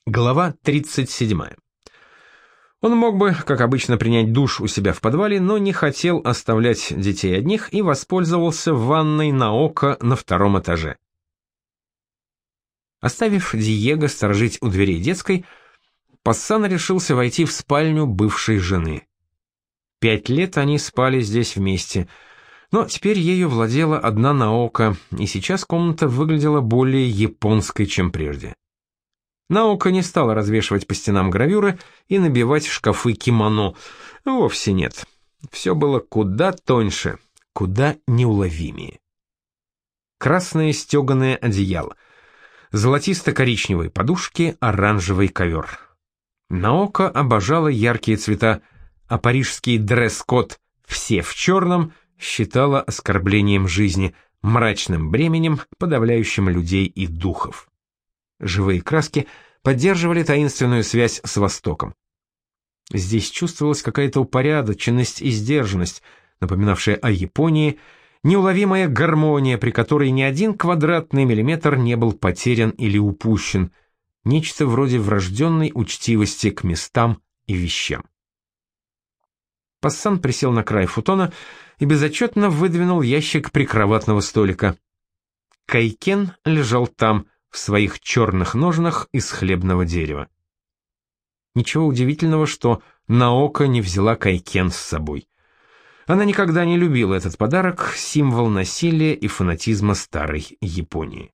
Глава 37. Он мог бы, как обычно, принять душ у себя в подвале, но не хотел оставлять детей одних и воспользовался ванной Наока на втором этаже. Оставив Диего сторожить у дверей детской, Пассано решился войти в спальню бывшей жены. 5 лет они спали здесь вместе, но теперь ею владела одна Наока, и сейчас комната выглядела более японской, чем прежде. Наока не стала развешивать по стенам гравюры и набивать шкафы кимоно. Вовсе нет. Все было куда тоньше, куда неуловимее. Красное стеганое одеяло, золотисто-коричневые подушки, оранжевый ковер. Наока обожала яркие цвета, а парижский дресс-код «все в черном» считала оскорблением жизни, мрачным бременем, подавляющим людей и духов. Живые краски поддерживали таинственную связь с Востоком. Здесь чувствовалась какая-то упорядоченность и сдержанность, напоминавшая о Японии, неуловимая гармония, при которой ни один квадратный миллиметр не был потерян или упущен, нечто вроде врожденной учтивости к местам и вещам. Пассан присел на край футона и безотчетно выдвинул ящик прикроватного столика. Кайкен лежал там, в своих черных ножнах из хлебного дерева. Ничего удивительного, что Наока не взяла Кайкен с собой. Она никогда не любила этот подарок, символ насилия и фанатизма старой Японии.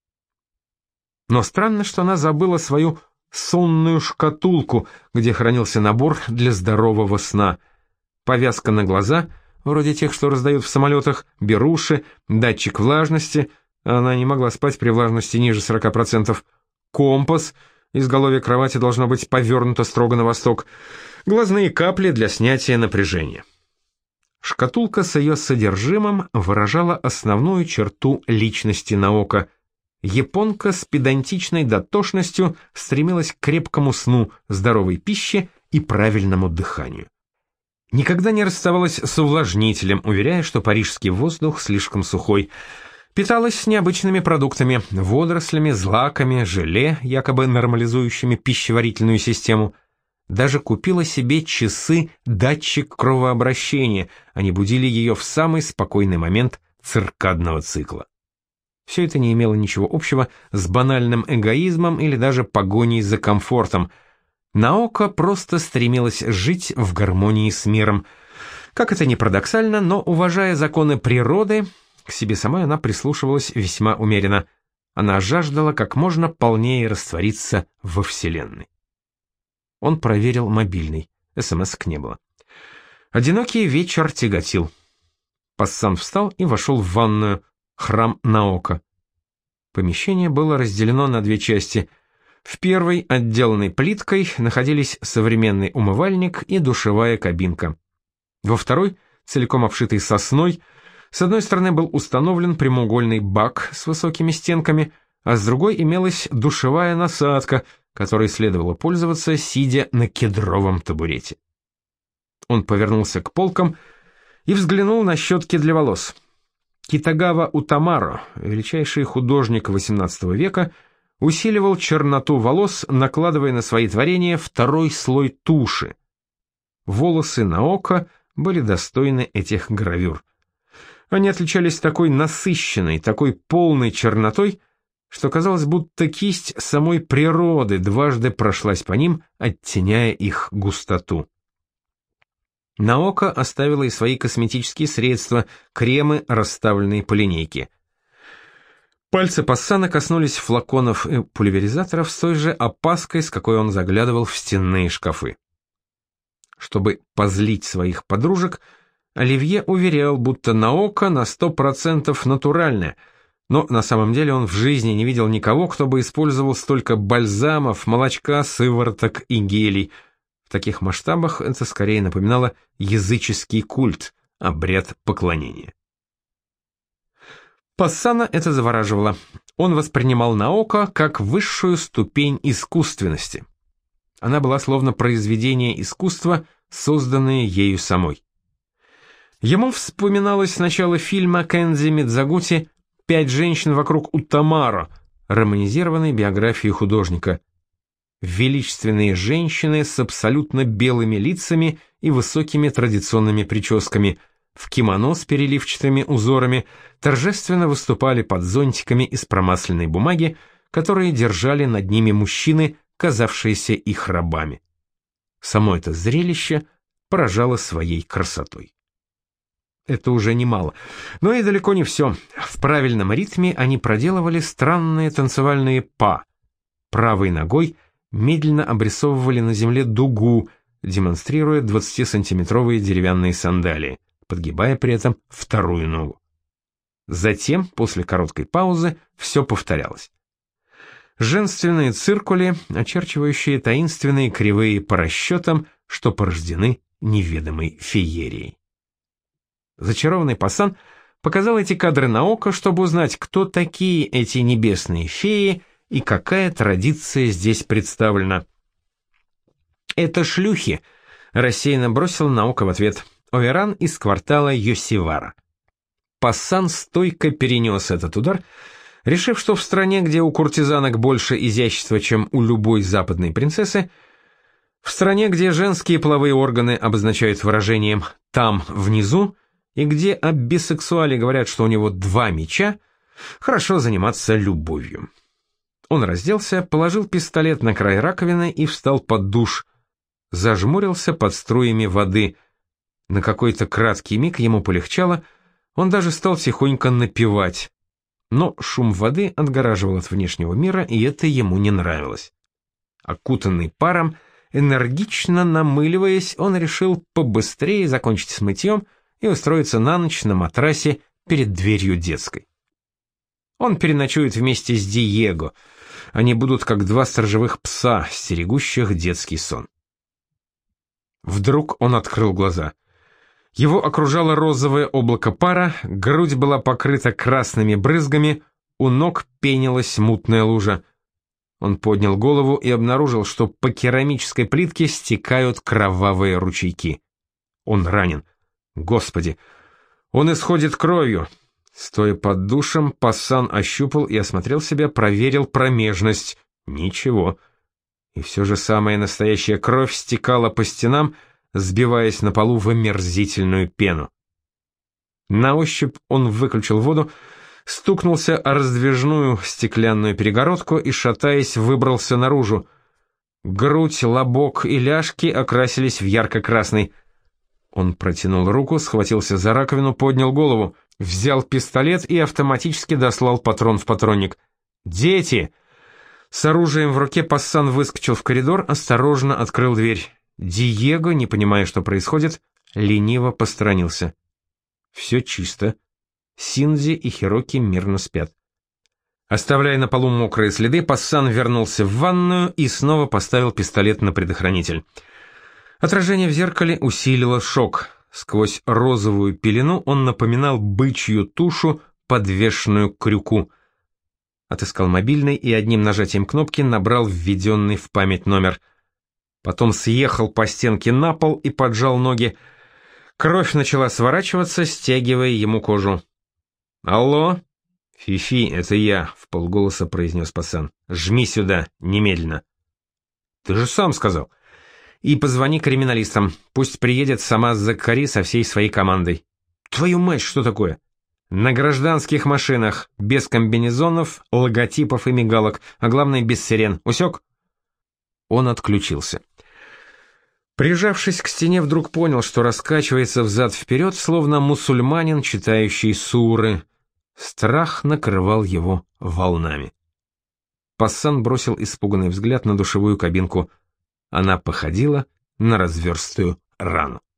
Но странно, что она забыла свою сонную шкатулку, где хранился набор для здорового сна. Повязка на глаза, вроде тех, что раздают в самолетах, беруши, датчик влажности — она не могла спать при влажности ниже 40%. Компас, изголовье кровати должно быть повернуто строго на восток. Глазные капли для снятия напряжения. Шкатулка с ее содержимым выражала основную черту личности Наока. Японка с педантичной дотошностью стремилась к крепкому сну, здоровой пище и правильному дыханию. Никогда не расставалась с увлажнителем, уверяя, что парижский воздух слишком сухой. Питалась необычными продуктами, водорослями, злаками, желе, якобы нормализующими пищеварительную систему. Даже купила себе часы-датчик кровообращения, они будили ее в самый спокойный момент циркадного цикла. Все это не имело ничего общего с банальным эгоизмом или даже погоней за комфортом. Наока просто стремилась жить в гармонии с миром. Как это ни парадоксально, но, уважая законы природы, к себе самой она прислушивалась весьма умеренно. Она жаждала как можно полнее раствориться во Вселенной. Он проверил мобильный. СМС-к не было. Одинокий вечер тяготил. Пассан встал и вошел в ванную, храм Наока. Помещение было разделено на 2 части. В первой, отделанной плиткой, находились современный умывальник и душевая кабинка. Во второй, целиком обшитой сосной, с одной стороны был установлен прямоугольный бак с высокими стенками, а с другой имелась душевая насадка, которой следовало пользоваться, сидя на кедровом табурете. Он повернулся к полкам и взглянул на щетки для волос. Китагава Утамаро, величайший художник XVIII века, усиливал черноту волос, накладывая на свои творения 2-й слой туши. Волосы Наока были достойны этих гравюр. Они отличались такой насыщенной, такой полной чернотой, что казалось, будто кисть самой природы дважды прошлась по ним, оттеняя их густоту. Наока оставила и свои косметические средства, кремы, расставленные по линейке. Пальцы Пассана коснулись флаконов и пульверизаторов с той же опаской, с какой он заглядывал в стенные шкафы. Чтобы позлить своих подружек, Оливье уверял, будто Наока на 100% натуральная, но на самом деле он в жизни не видел никого, кто бы использовал столько бальзамов, молочка, сывороток и гелей. В таких масштабах это скорее напоминало языческий культ, обряд поклонения. Пассана это завораживало. Он воспринимал Наока как высшую ступень искусственности. Она была словно произведение искусства, созданное ею самой. Ему вспоминалось начало фильма Кэнзи Мидзагути «5 женщин вокруг Утамаро», романизированной биографии художника. величественные женщины с абсолютно белыми лицами и высокими традиционными прическами, в кимоно с переливчатыми узорами, торжественно выступали под зонтиками из промасленной бумаги, которые держали над ними мужчины, казавшиеся их рабами. Само это зрелище поражало своей красотой. Это уже немало, но и далеко не все. В правильном ритме они проделывали странные танцевальные па. Правой ногой медленно обрисовывали на земле дугу, демонстрируя 20-сантиметровые деревянные сандалии, подгибая при этом вторую ногу. Затем, после короткой паузы, все повторялось. Женственные циркули, очерчивающие таинственные кривые по расчетам, что порождены неведомой феерией. Зачарованный пассан показал эти кадры на око, чтобы узнать, кто такие эти небесные феи и какая традиция здесь представлена. «Это шлюхи», — рассеянно бросил на око в ответ Оверан из квартала Йосивара. Пассан стойко перенес этот удар, решив, что в стране, где у куртизанок больше изящества, чем у любой западной принцессы, в стране, где женские половые органы обозначают выражением «там, внизу», и где о бисексуале говорят, что у него 2 меча, хорошо заниматься любовью. Он разделся, положил пистолет на край раковины и встал под душ. Зажмурился под струями воды. На какой-то краткий миг ему полегчало, он даже стал тихонько напевать. Но шум воды отгораживал от внешнего мира, и это ему не нравилось. Окутанный паром, энергично намыливаясь, он решил побыстрее закончить с мытьем и устроиться на ночь на матрасе перед дверью детской. Он переночует вместе с Диего. Они будут как 2 сторожевых пса, стерегущих детский сон. Вдруг он открыл глаза. Его окружало розовое облако пара, грудь была покрыта красными брызгами, у ног пенилась мутная лужа. Он поднял голову и обнаружил, что по керамической плитке стекают кровавые ручейки. Он ранен. Господи, он исходит кровью. Стоя под душем, пассан ощупал и осмотрел себя, проверил промежность. Ничего. И все же самая настоящая кровь стекала по стенам, сбиваясь на полу в омерзительную пену. На ощупь он выключил воду, стукнулся о раздвижную стеклянную перегородку и, шатаясь, выбрался наружу. Грудь, лобок и ляжки окрасились в ярко-красный. Он протянул руку, схватился за раковину, поднял голову, взял пистолет и автоматически дослал патрон в патронник. «Дети!» С оружием в руке пассан выскочил в коридор, осторожно открыл дверь. Диего, не понимая, что происходит, лениво посторонился. Все чисто. Синдзи и Хироки мирно спят. Оставляя на полу мокрые следы, пассан вернулся в ванную и снова поставил пистолет на предохранитель. Отражение в зеркале усилило шок. Сквозь розовую пелену он напоминал бычью тушу, подвешенную к крюку. Отыскал мобильный и одним нажатием кнопки набрал введенный в память номер. Потом съехал по стенке на пол и поджал ноги. Кровь начала сворачиваться, стягивая ему кожу. «Алло?» «Фифи, это я», — вполголоса произнес пассан. «Жми сюда, немедленно». «Ты же сам сказал». «И позвони криминалистам. Пусть приедет сама Закари со всей своей командой». «Твою мать, что такое?» «На гражданских машинах, без комбинезонов, логотипов и мигалок, а главное, без сирен. Усек?» Он отключился. Прижавшись к стене, вдруг понял, что раскачивается взад-вперед, словно мусульманин, читающий суры. Страх накрывал его волнами. Пассан бросил испуганный взгляд на душевую кабинку. Она походила на разверстую рану.